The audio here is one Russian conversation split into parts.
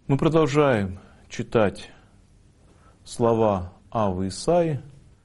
Мы продолжаем читать слова Аввы Исаии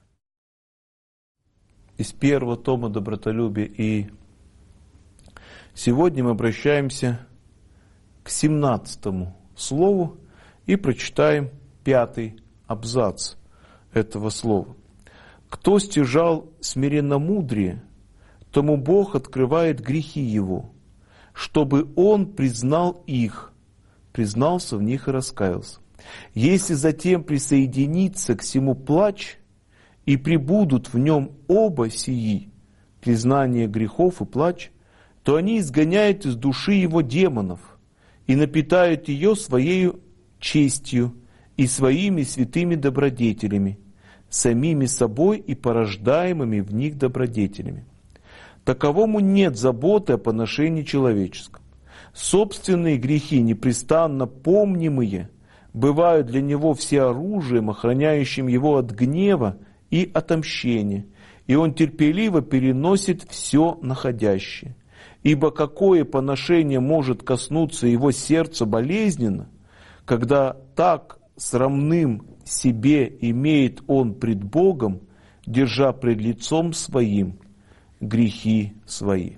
из первого тома «Добротолюбие». И сегодня мы обращаемся к 17-му слову и прочитаем 5-й абзац этого слова. «Кто стяжал смиренномудрие, тому Бог открывает грехи его, чтобы он признал их, признался в них и раскаялся. Если затем присоединится к сему плач, и пребудут в нем оба сии, признание грехов и плач, то они изгоняют из души его демонов и напитают ее своею честью и своими святыми добродетелями, самими собой и порождаемыми в них добродетелями. Таковому нет заботы о поношении человеческом. Собственные грехи, непрестанно помнимые, бывают для него всеоружием, охраняющим его от гнева и отомщения, и он терпеливо переносит все находящее. Ибо какое поношение может коснуться его сердца болезненно, когда так срамным себе имеет он пред Богом, держа пред лицом своим грехи свои».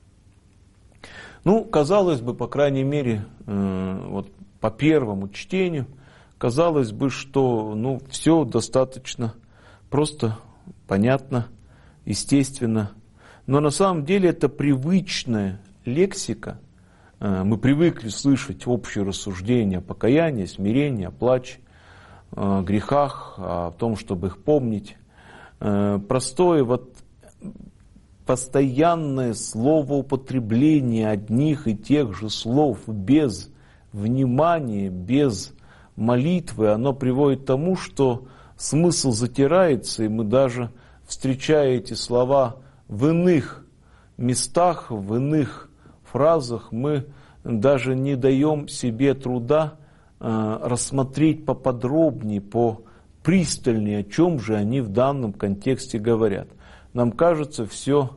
Ну, казалось бы, по крайней мере, вот по первому чтению, казалось бы, что все достаточно просто, понятно, естественно. Но на самом деле это привычная лексика. Мы привыкли слышать общее рассуждение о покаянии, смирении, о плаче, о грехах, о том, чтобы их помнить. Простое постоянное словоупотребление одних и тех же слов без внимания, без молитвы, оно приводит к тому, что смысл затирается, и мы даже, встречая эти слова в иных местах, в иных фразах, мы даже не даем себе труда рассмотреть поподробнее, попристальнее, о чем же они в данном контексте говорят. Нам кажется все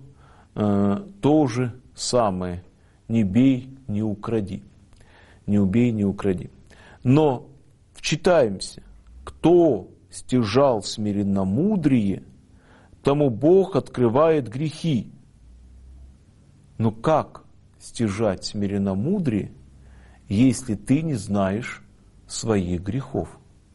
то же самое. Не бей, не укради. Не убей, не укради. Но вчитаемся. Кто стяжал смиренномудрие, тому Бог открывает грехи. Но как стяжать смиренномудрие, если ты не знаешь своих грехов?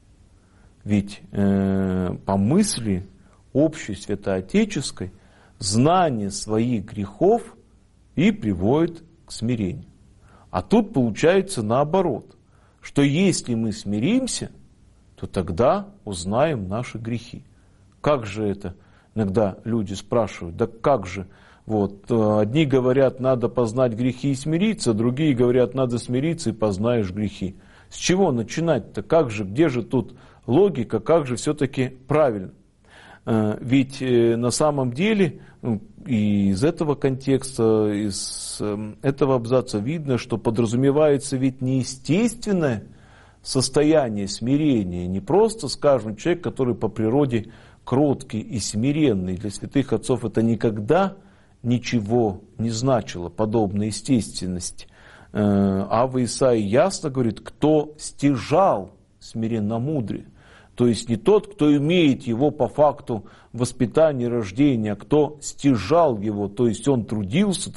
Ведь по мысли общей святоотеческой знание своих грехов и приводит к смирению. А тут получается наоборот, что если мы смиримся, то тогда узнаем наши грехи. Как же это? Иногда люди спрашивают, да как же? Одни говорят, надо познать грехи и смириться, другие говорят, надо смириться и познаешь грехи. С чего начинать-то? Как же, где же тут логика, как же все-таки правильно? Ведь на самом деле и из этого контекста, из этого абзаца видно, что подразумевается ведь не естественное состояние смирения, не просто, скажем, человек, который по природе кроткий и смиренный. Для святых отцов это никогда ничего не значило, подобная естественность. Авва Исаии ясно говорит, кто стяжал смиренномудрие. То есть не тот, кто имеет его по факту воспитания и рождения, а кто стяжал его, то есть он трудился,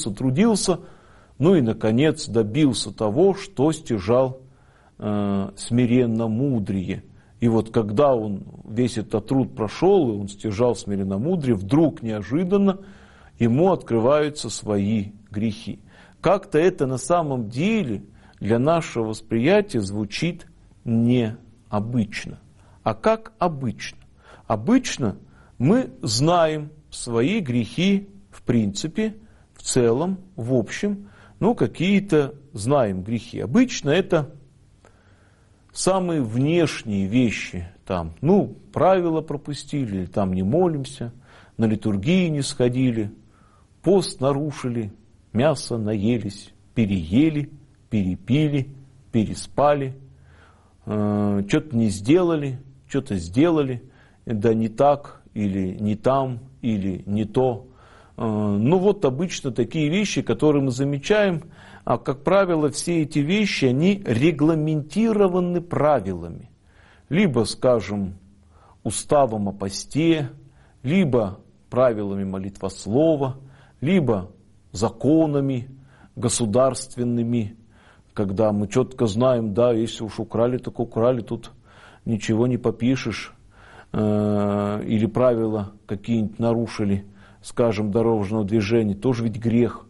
ну и, наконец, добился того, что стяжал смиренномудрие. И вот когда он весь этот труд прошел, и он стяжал смиренномудрие, вдруг неожиданно ему открываются свои грехи. Как-то это на самом деле для нашего восприятия звучит необычно. А как обычно? Обычно мы знаем свои грехи в принципе, в целом, в общем, какие-то знаем грехи. Обычно это самые внешние вещи, правила пропустили, или там не молимся, на литургии не сходили, пост нарушили, мясо наелись, переели, перепили, переспали, что-то не сделали, что-то сделали, да не так, или не там, или не то. Обычно такие вещи, которые мы замечаем, а, как правило, все эти вещи, они регламентированы правилами. Либо, скажем, уставом о посте, либо правилами молитвослова, либо законами государственными, когда мы четко знаем, да, если уж украли, так украли, тут ничего не попишешь, или правила какие-нибудь нарушили, скажем, дорожного движения, тоже ведь грех.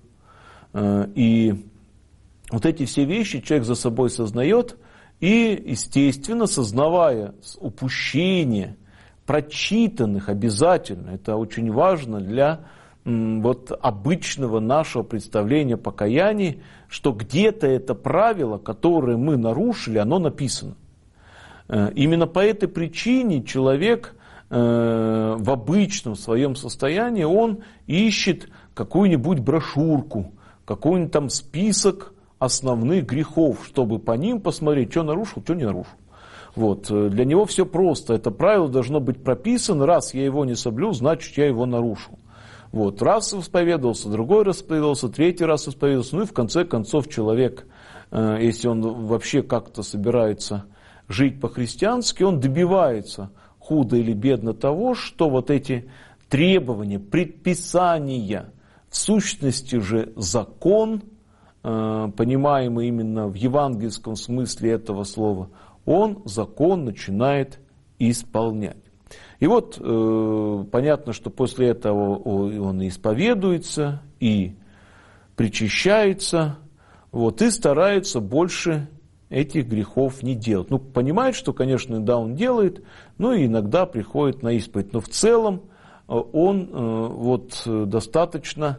И вот эти все вещи человек за собой сознает, и, естественно, сознавая упущение прочитанных обязательно, это очень важно для вот обычного нашего представления о покаянии, что где-то это правило, которое мы нарушили, оно написано. Именно по этой причине человек в обычном своем состоянии, он ищет какую-нибудь брошюрку, какой-нибудь там список основных грехов, чтобы по ним посмотреть, что нарушил, что не нарушил. Вот. Для него все просто. Это правило должно быть прописано. Раз я его не соблюл, значит, я его нарушил. Вот. Раз исповедовался, другой раз исповедовался, третий раз исповедовался. Ну и в конце концов человек, если он вообще как-то собирается жить по-христиански, он добивается худо или бедно того, что вот эти требования, предписания, в сущности же закон, понимаемый именно в евангельском смысле этого слова, он закон начинает исполнять. И вот понятно, что после этого он и исповедуется, и причащается, вот, и старается больше этих грехов не делать. Ну, понимает, что, конечно, да, он делает, но иногда приходит на исповедь. Но в целом он вот достаточно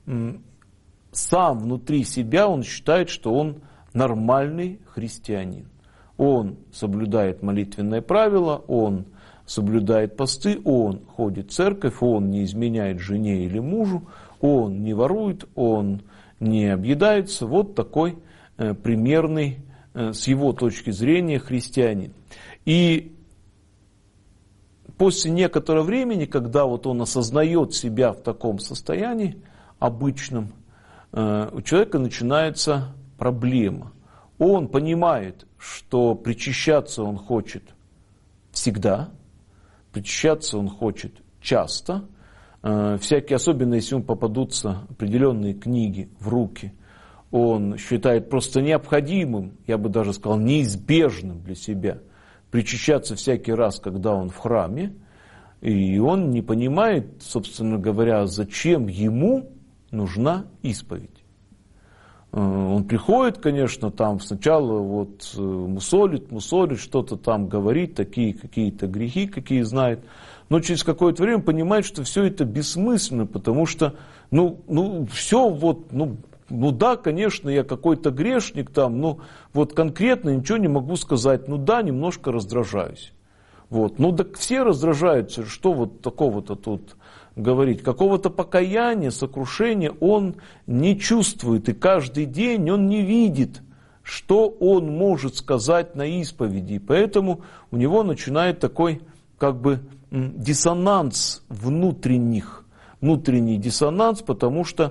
сам внутри себя, он считает, что он нормальный христианин. Он соблюдает молитвенное правило, он соблюдает посты, он ходит в церковь, он не изменяет жене или мужу, он не ворует, он не объедается. Вот такой примерный, с его точки зрения, христианин. И после некоторого времени, когда вот он осознает себя в таком состоянии обычном, у человека начинается проблема. Он понимает, что причащаться он хочет всегда, причащаться он хочет часто, всякие, особенно если ему попадутся определенные книги в руки, он считает просто необходимым, я бы даже сказал, неизбежным для себя причащаться всякий раз, когда он в храме, и он не понимает, собственно говоря, зачем ему нужна исповедь. Он приходит, конечно, там сначала вот мусолит, что-то там говорит, такие какие-то грехи, какие знает, но через какое-то время понимает, что все это бессмысленно, потому что, все вот, да, конечно, я какой-то грешник там, но вот конкретно ничего не могу сказать, да, немножко раздражаюсь. Вот. Так все раздражаются, что вот такого-то тут говорить. Какого-то покаяния, сокрушения он не чувствует, и каждый день он не видит, что он может сказать на исповеди. И поэтому у него начинает такой как бы диссонанс внутренний диссонанс, потому что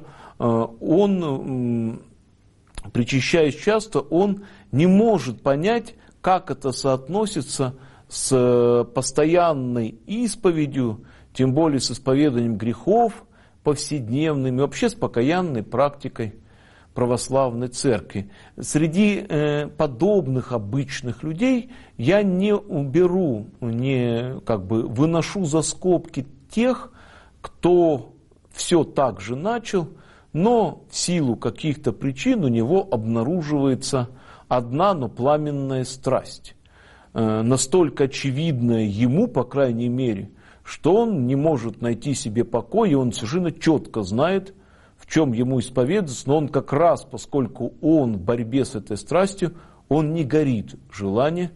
он, причащаясь часто, он не может понять, как это соотносится с постоянной исповедью, тем более с исповеданием грехов повседневными, вообще с покаянной практикой православной церкви. Среди подобных обычных людей я не уберу, не выношу за скобки тех, кто все так же начал, но в силу каких-то причин у него обнаруживается одна, но пламенная страсть, настолько очевидная ему, по крайней мере, что он не может найти себе покоя, и он совершенно четко знает, в чем ему исповедаться, но он как раз, поскольку он в борьбе с этой страстью, он не горит желанием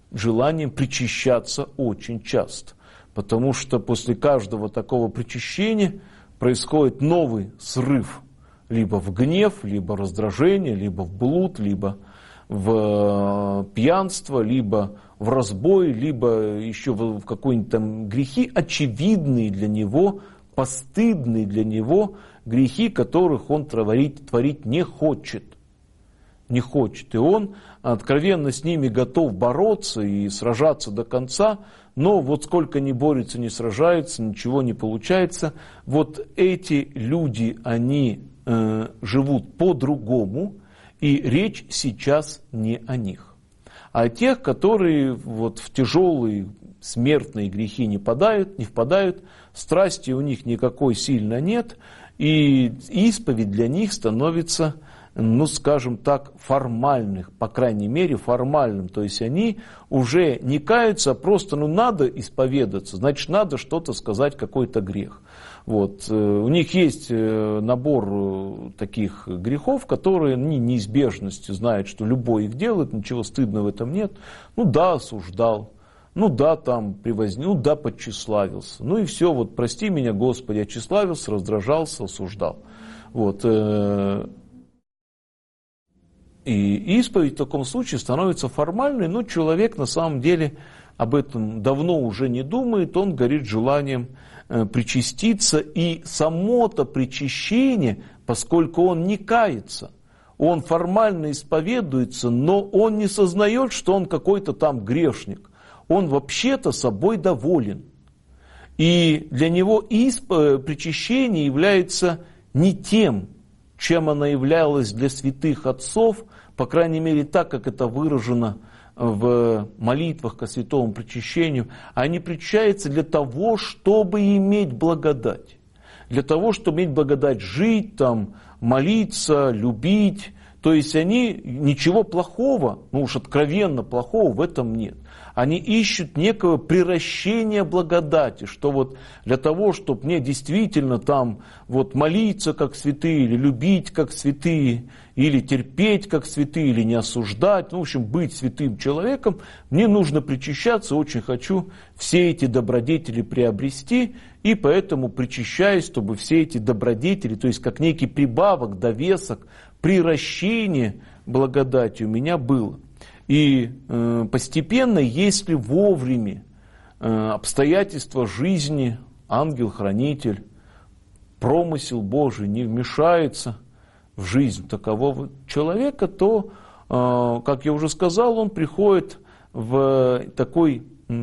причащаться очень часто, потому что после каждого такого причащения происходит новый срыв, либо в гнев, либо в раздражение, либо в блуд, либо в пьянство, либо в разбой, либо еще в какие-нибудь там грехи, очевидные для него, постыдные для него грехи, которых он творить не хочет. не хочет. И он откровенно с ними готов бороться и сражаться до конца, но вот сколько ни борется, ни сражается, ничего не получается. Вот эти люди, они живут по-другому, и речь сейчас не о них. А о тех, которые вот в тяжелые смертные грехи не впадают, страсти у них никакой сильно нет, и исповедь для них становится, ну скажем так, формальных, по крайней мере формальным. То есть они уже не каются, а просто надо исповедаться, значит надо что-то сказать, какой-то грех. Вот. У них есть набор таких грехов, которые они неизбежностью знают, что любой их делает, ничего стыдного в этом нет. Ну да, осуждал, ну да, там превознил, ну да, подтщеславился. Ну и все, вот прости меня, Господи, я тщеславился, раздражался, осуждал. Вот. И исповедь в таком случае становится формальной, но человек на самом деле об этом давно уже не думает, он горит желанием причаститься, и само-то причащение, поскольку он не кается, он формально исповедуется, но он не сознает, что он какой-то там грешник, он вообще-то собой доволен. И для него причащение является не тем, чем оно являлось для святых отцов, по крайней мере так, как это выражено в молитвах ко святому причащению, они причащаются для того, чтобы иметь благодать. Для того, чтобы иметь благодать жить, там, молиться, любить. То есть они ничего плохого, ну уж откровенно плохого в этом нет. Они ищут некого приращения благодати, что вот для того, чтобы мне действительно там вот молиться как святые, или любить как святые, или терпеть как святые, или не осуждать, ну, в общем, быть святым человеком, мне нужно причащаться, очень хочу все эти добродетели приобрести, и поэтому причащаюсь, чтобы все эти добродетели, то есть как некий прибавок, довесок, приращение благодати у меня было. И постепенно, если вовремя обстоятельства жизни, ангел-хранитель, промысел Божий не вмешается в жизнь такового человека, то, как я уже сказал, он приходит в такой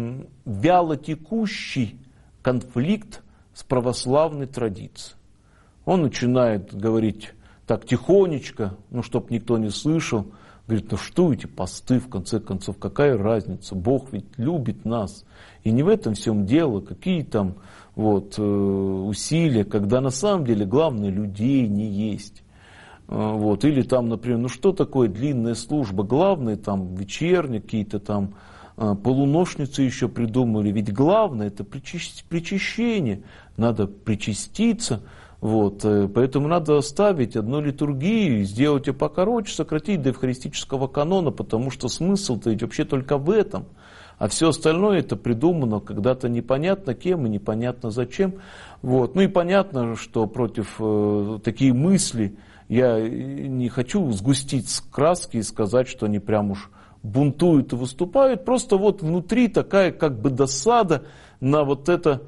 вялотекущий конфликт с православной традицией. Он начинает говорить так тихонечко, ну, чтобы никто не слышал, говорит, ну что эти посты, в конце концов, какая разница, Бог ведь любит нас. И не в этом всем дело, какие там вот, усилия, когда на самом деле главное людей не есть. Вот. Или там, например, ну что такое длинная служба, главное там вечерние, какие-то там полуношницы еще придумали, ведь главное это причащение, надо причаститься. Вот, поэтому надо оставить одну литургию, сделать ее покороче, сократить до евхаристического канона, потому что смысл-то ведь вообще только в этом. А все остальное это придумано когда-то непонятно кем и непонятно зачем. Вот. Ну и понятно, что против такие мысли я не хочу сгустить краски и сказать, что они прям уж бунтуют и выступают. Просто вот внутри такая как бы досада на вот это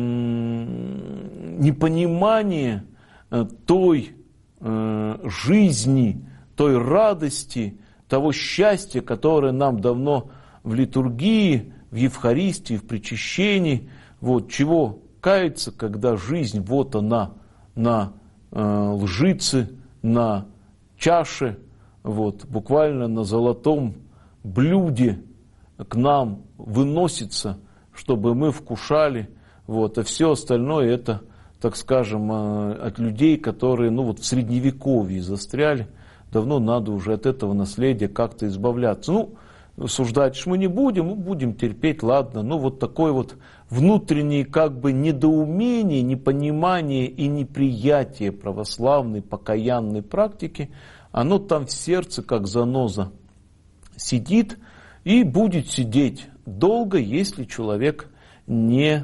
непонимание той жизни, той радости, того счастья, которое нам давно в литургии, в Евхаристии, в причащении, вот, чего каяться, когда жизнь вот она на лжице, на чаше, вот, буквально на золотом блюде к нам выносится, чтобы мы вкушали. Вот, а все остальное это, так скажем, от людей, которые ну, вот в средневековье застряли. Давно надо уже от этого наследия как-то избавляться. Ну, суждать ж мы не будем, мы будем терпеть, ладно. Ну, вот такое вот внутреннее как бы недоумение, непонимание и неприятие православной, покаянной практики, оно там в сердце, как заноза, сидит и будет сидеть долго, если человек не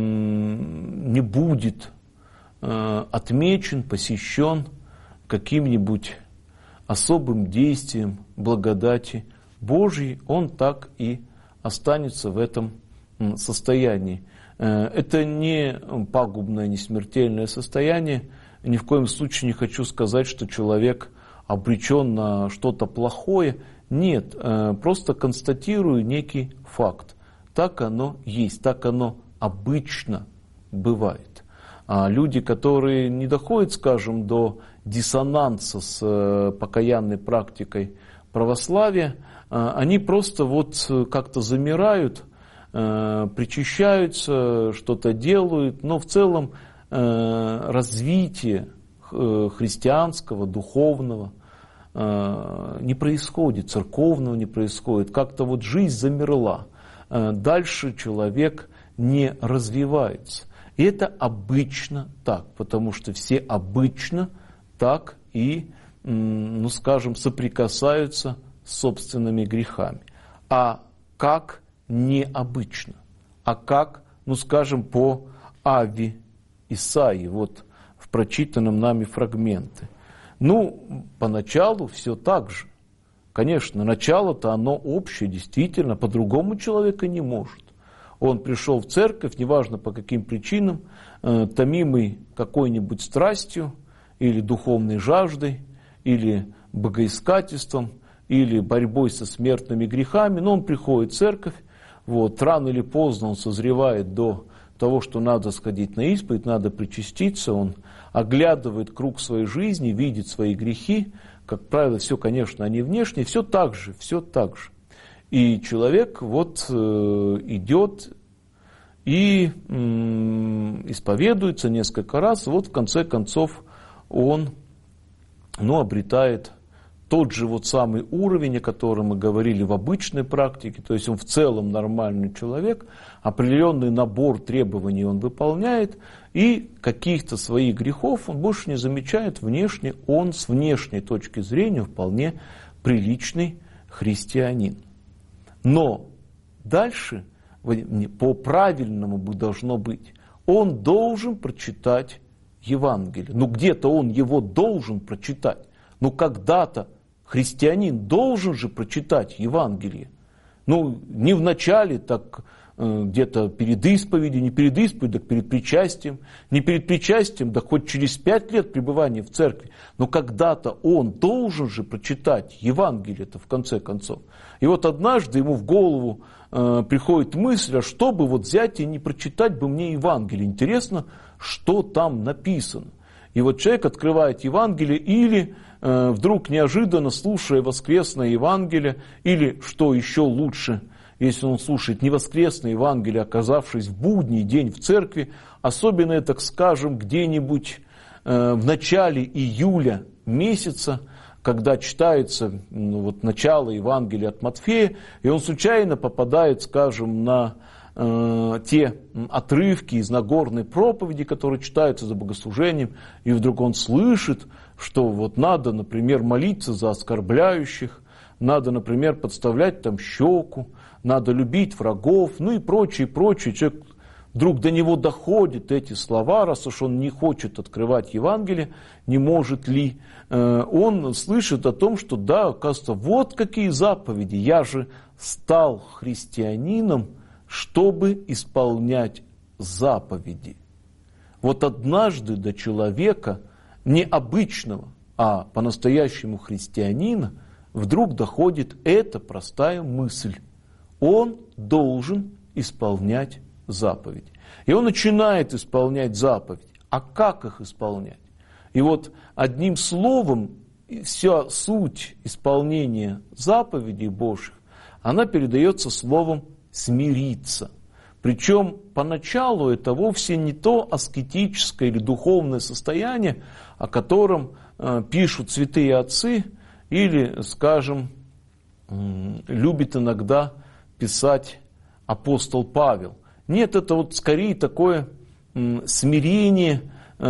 будет отмечен, посещен каким-нибудь особым действием благодати Божьей, он так и останется в этом состоянии. Это не пагубное, не смертельное состояние. Ни в коем случае не хочу сказать, что человек обречен на что-то плохое. Нет, просто констатирую некий факт. Так оно есть, так оно обычно бывает. А люди, которые не доходят, скажем, до диссонанса с покаянной практикой православия, они просто вот как-то замирают, причащаются, что-то делают, но в целом развитие христианского, духовного не происходит, церковного не происходит. Как-то вот жизнь замерла. Дальше человек не развивается. И это обычно так, потому что все обычно так и, ну скажем, соприкасаются с собственными грехами. А как необычно? А как, ну скажем, по Аве Исаии, вот в прочитанном нами фрагменте? Ну, поначалу все так же. Конечно, начало-то оно общее, действительно, по-другому человека не может. Он пришел в церковь, неважно по каким причинам, томимый какой-нибудь страстью, или духовной жаждой, или богоискательством, или борьбой со смертными грехами, но он приходит в церковь, вот, рано или поздно он созревает до того, что надо сходить на исповедь, надо причаститься, он оглядывает круг своей жизни, видит свои грехи, как правило, все, конечно, они внешние, все так же. И человек вот идет и исповедуется несколько раз, вот в конце концов он, ну, обретает тот же вот самый уровень, о котором мы говорили в обычной практике, то есть он в целом нормальный человек, определенный набор требований он выполняет, и каких-то своих грехов он больше не замечает внешне, он с внешней точки зрения вполне приличный христианин. Но дальше по-правильному должно быть, он должен прочитать Евангелие. Ну где-то он его должен прочитать, но когда-то христианин должен же прочитать Евангелие. Ну, не в начале, так где-то перед исповедью, не перед исповедью, так перед причастием, не перед причастием, да хоть через 5 лет пребывания в церкви. Но когда-то он должен же прочитать Евангелие-то в конце концов. И вот однажды ему в голову приходит мысль, а что бы вот взять и не прочитать бы мне Евангелие. Интересно, что там написано. И вот человек открывает Евангелие или вдруг неожиданно, слушая воскресное Евангелие, или, что еще лучше, если он слушает не воскресное Евангелие, оказавшись в будний день в церкви, особенно это, так скажем, где-нибудь в начале июля месяца, когда читается вот, начало Евангелия от Матфея, и он случайно попадает, скажем, на те отрывки из Нагорной проповеди, которые читаются за богослужением, и вдруг он слышит, что вот надо, например, молиться за оскорбляющих, надо, например, подставлять там щеку, надо любить врагов, ну и прочее, прочее. Человек вдруг до него доходят эти слова, раз уж он не хочет открывать Евангелие, не может ли, он слышит о том, что да, оказывается, вот какие заповеди, я же стал христианином, чтобы исполнять заповеди. Вот однажды до человека, не обычного, а по-настоящему христианина, вдруг доходит эта простая мысль. Он должен исполнять заповеди. И он начинает исполнять заповеди. А как их исполнять? И вот одним словом, вся суть исполнения заповедей Божьих, она передается словом смириться. Причем поначалу это вовсе не то аскетическое или духовное состояние, о котором пишут святые отцы или, скажем, любит иногда писать апостол Павел. Нет, это вот скорее такое смирение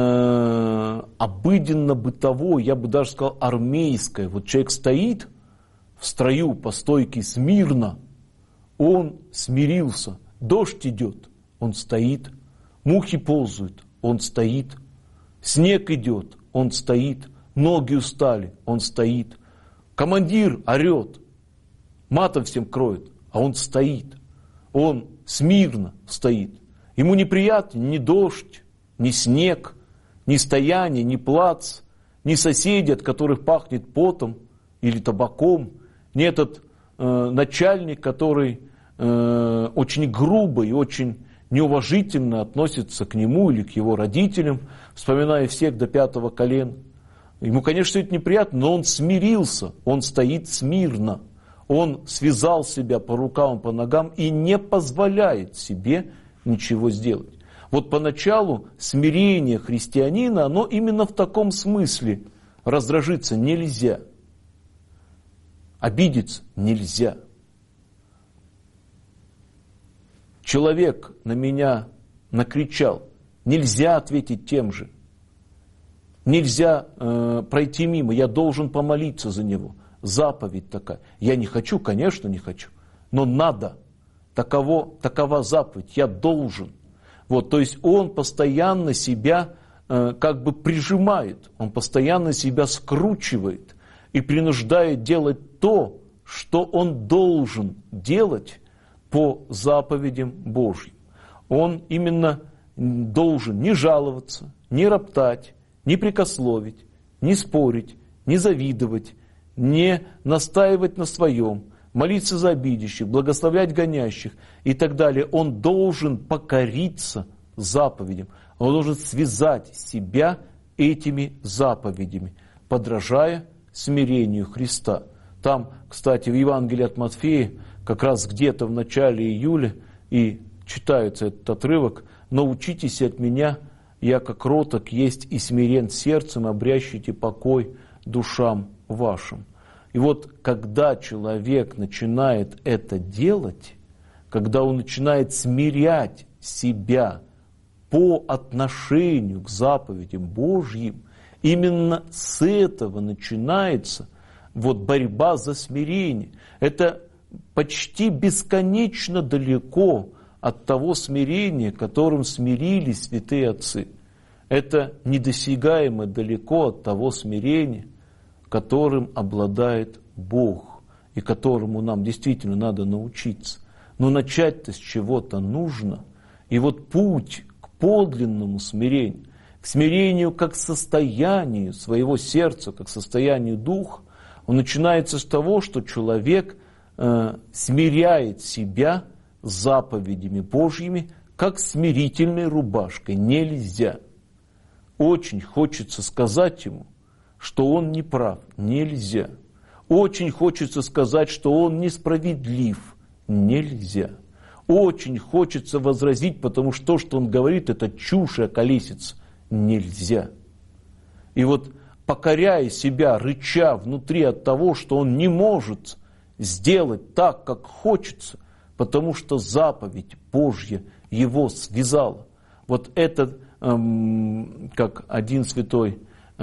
обыденно-бытовое, я бы даже сказал армейское. Вот человек стоит в строю по стойке смирно, он смирился. Дождь идет, он стоит. Мухи ползают, он стоит. Снег идет, он стоит. Ноги устали, он стоит. Командир орет, матом всем кроет, а он стоит. Он смирно стоит. Ему неприятен ни дождь, ни снег, ни стояние, ни плац, ни соседи, от которых пахнет потом или табаком, ни этот начальник, который очень грубо и очень неуважительно относится к нему или к его родителям, вспоминая всех до 5 колена. Ему, конечно, это неприятно, но он смирился, он стоит смирно. Он связал себя по рукам и по ногам и не позволяет себе ничего сделать. Вот поначалу смирение христианина, оно именно в таком смысле. Раздражиться нельзя. Обидеться нельзя. Человек на меня накричал, нельзя ответить тем же. Нельзя пройти мимо, я должен помолиться за него. Заповедь такая. Я не хочу, конечно, не хочу, но надо. Такова заповедь, я должен. Вот, то есть он постоянно себя как бы прижимает, он постоянно себя скручивает и принуждает делать то, что он должен делать по заповедям Божьим. Он именно должен не жаловаться, не роптать, не прекословить, не спорить, не завидовать, не настаивать на своем, молиться за обидящих, благословлять гонящих и так далее. Он должен покориться заповедям. Он должен связать себя этими заповедями, подражая смирению Христа. Там, кстати, в Евангелии от Матфея, как раз где-то в начале июля и читается этот отрывок: «Научитесь от меня, яко кроток есть и смирен сердцем, обрящите покой душам вашим». И вот когда человек начинает это делать, когда он начинает смирять себя по отношению к заповедям Божьим, именно с этого начинается вот борьба за смирение. Это почти бесконечно далеко от того смирения, которым смирились святые отцы. Это недосягаемо далеко от того смирения, которым обладает Бог, и которому нам действительно надо научиться. Но начать-то с чего-то нужно. И вот путь к подлинному смирению, к смирению как состоянию своего сердца, как состоянию духа, он начинается с того, что человек смиряет себя с заповедями Божьими, как смирительной рубашкой. Нельзя. Очень хочется сказать ему, что он не прав. Нельзя. Очень хочется сказать, что он несправедлив. Нельзя. Очень хочется возразить, потому что то, что он говорит, это чушь и околесица. Нельзя. И вот покоряя себя, рыча внутри от того, что он не может сделать так, как хочется, потому что заповедь Божья его связала. Вот это, как один святой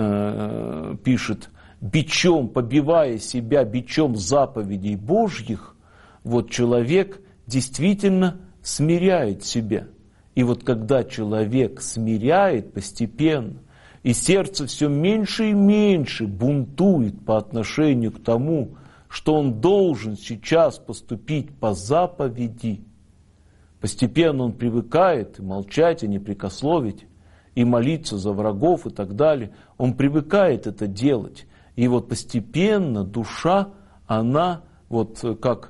пишет, бичом, побивая себя бичом заповедей Божьих, вот человек действительно смиряет себя. И вот когда человек смиряет постепенно, и сердце все меньше и меньше бунтует по отношению к тому, что он должен сейчас поступить по заповеди, постепенно он привыкает и молчать, и не прекословить, и молиться за врагов и так далее. Он привыкает это делать. И вот постепенно душа, она вот как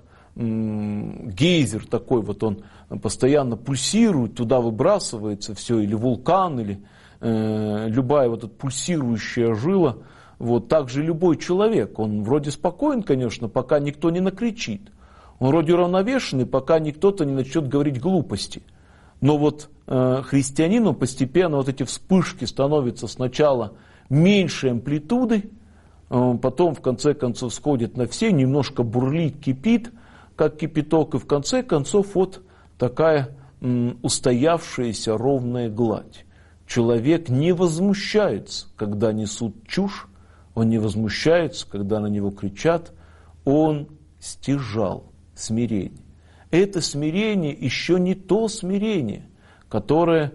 гейзер такой, вот он постоянно пульсирует, туда выбрасывается все, или вулкан, или любая вот эта пульсирующая жила. Вот так же любой человек, он вроде спокоен, конечно, пока никто не накричит. Он вроде уравновешенный, пока никто-то не начнет говорить глупости. Но вот христианину постепенно вот эти вспышки становятся сначала меньшей амплитудой, потом в конце концов сходит на все, немножко бурлит, кипит, как кипяток, и в конце концов вот такая устоявшаяся ровная гладь. Человек не возмущается, когда несут чушь, он не возмущается, когда на него кричат, он стяжал смирение. Это смирение еще не то смирение, которое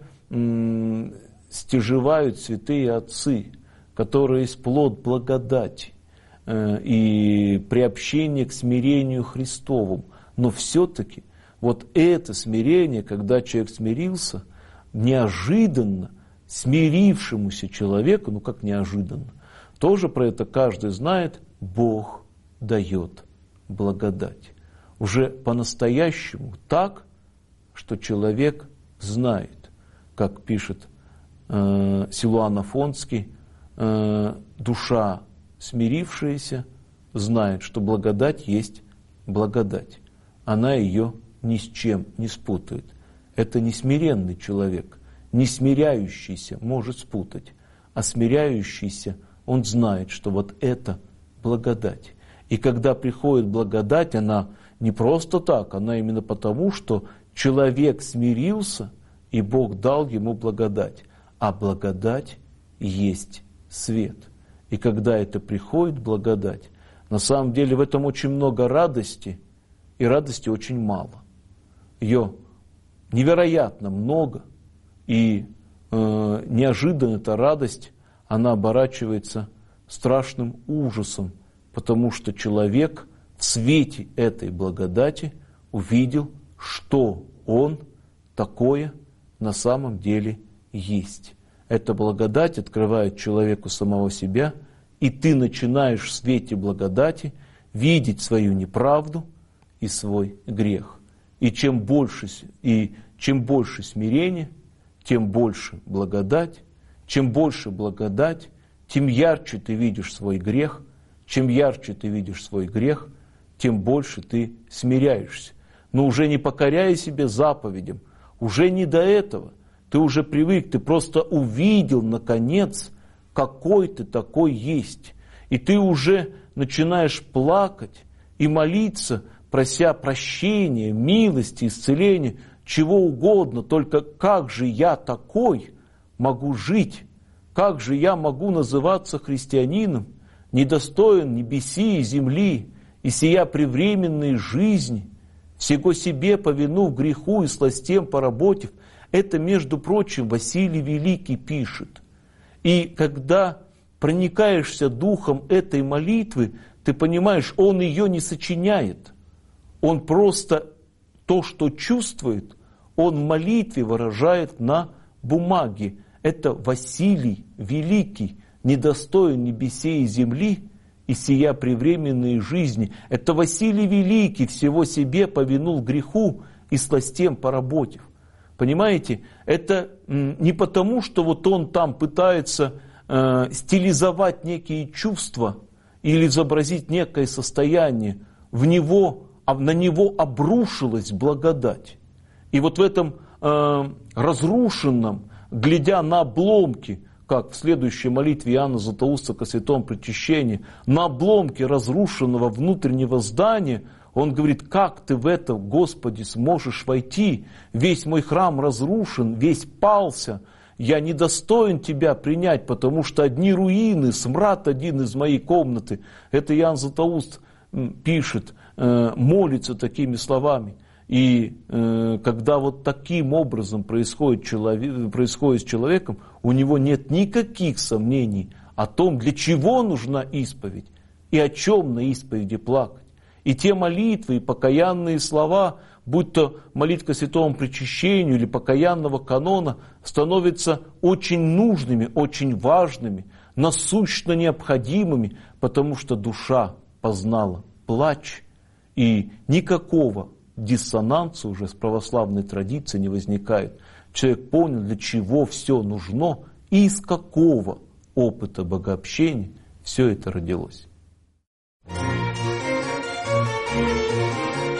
стяжевают святые отцы, которое есть плод благодати и приобщение к смирению Христовому. Но все-таки вот это смирение, когда человек смирился, неожиданно смирившемуся человеку, ну как неожиданно, тоже про это каждый знает, Бог дает благодать. Уже по-настоящему так, что человек знает, как пишет Силуан Афонский, душа смирившаяся знает, что благодать есть благодать. Она ее ни с чем не спутает. Это не смиренный человек, не смиряющийся может спутать, а смиряющийся, он знает, что вот это благодать. И когда приходит благодать, она не просто так, она именно потому, что человек смирился, и Бог дал ему благодать. А благодать есть свет. И когда это приходит, благодать, на самом деле в этом очень много радости, и радости очень мало. Ее невероятно много, и неожиданно эта радость, она оборачивается страшным ужасом, потому что человек в свете этой благодати увидел, что он такое на самом деле есть. Эта благодать открывает человеку самого себя, и ты начинаешь в свете благодати видеть свою неправду и свой грех. И чем больше смирения, тем больше благодать. Чем больше благодать, тем ярче ты видишь свой грех. Чем ярче ты видишь свой грех, тем больше ты смиряешься. Но уже не покоряя себе заповедям, уже не до этого. Ты уже привык, ты просто увидел, наконец, какой ты такой есть. И ты уже начинаешь плакать и молиться, прося прощения, милости, исцеления, чего угодно. Только как же я такой могу жить? Как же я могу называться христианином, недостоин небеси и земли, и сия превременной жизни, всего себе повинув греху и сластям поработив? Это, между прочим, Василий Великий пишет. И когда проникаешься духом этой молитвы, ты понимаешь, он ее не сочиняет. Он просто то, что чувствует, он в молитве выражает на бумаге. Это Василий Великий, недостоин небесей и земли, и сия превременной жизни. Это Василий Великий всего себе повинул греху и сластям поработив. Понимаете, это не потому, что вот он там пытается стилизовать некие чувства или изобразить некое состояние. На него обрушилась благодать. И вот в этом разрушенном, глядя на обломки, как в следующей молитве Иоанна Златоуста ко святому причащении, на обломки разрушенного внутреннего здания, он говорит: как ты в это, Господи, сможешь войти? Весь мой храм разрушен, весь пался. Я недостоин Тебя принять, потому что одни руины, смрад один из моей комнаты. Это Иоанн Златоуст пишет, молится такими словами. И когда вот таким образом происходит с человеком, у него нет никаких сомнений о том, для чего нужна исповедь и о чем на исповеди плакать. И те молитвы, и покаянные слова, будь то молитва святому причащению или покаянного канона, становятся очень нужными, очень важными, насущно необходимыми, потому что душа познала плач, и никакого диссонанса уже с православной традицией не возникает. Человек понял, для чего все нужно и из какого опыта богообщения все это родилось.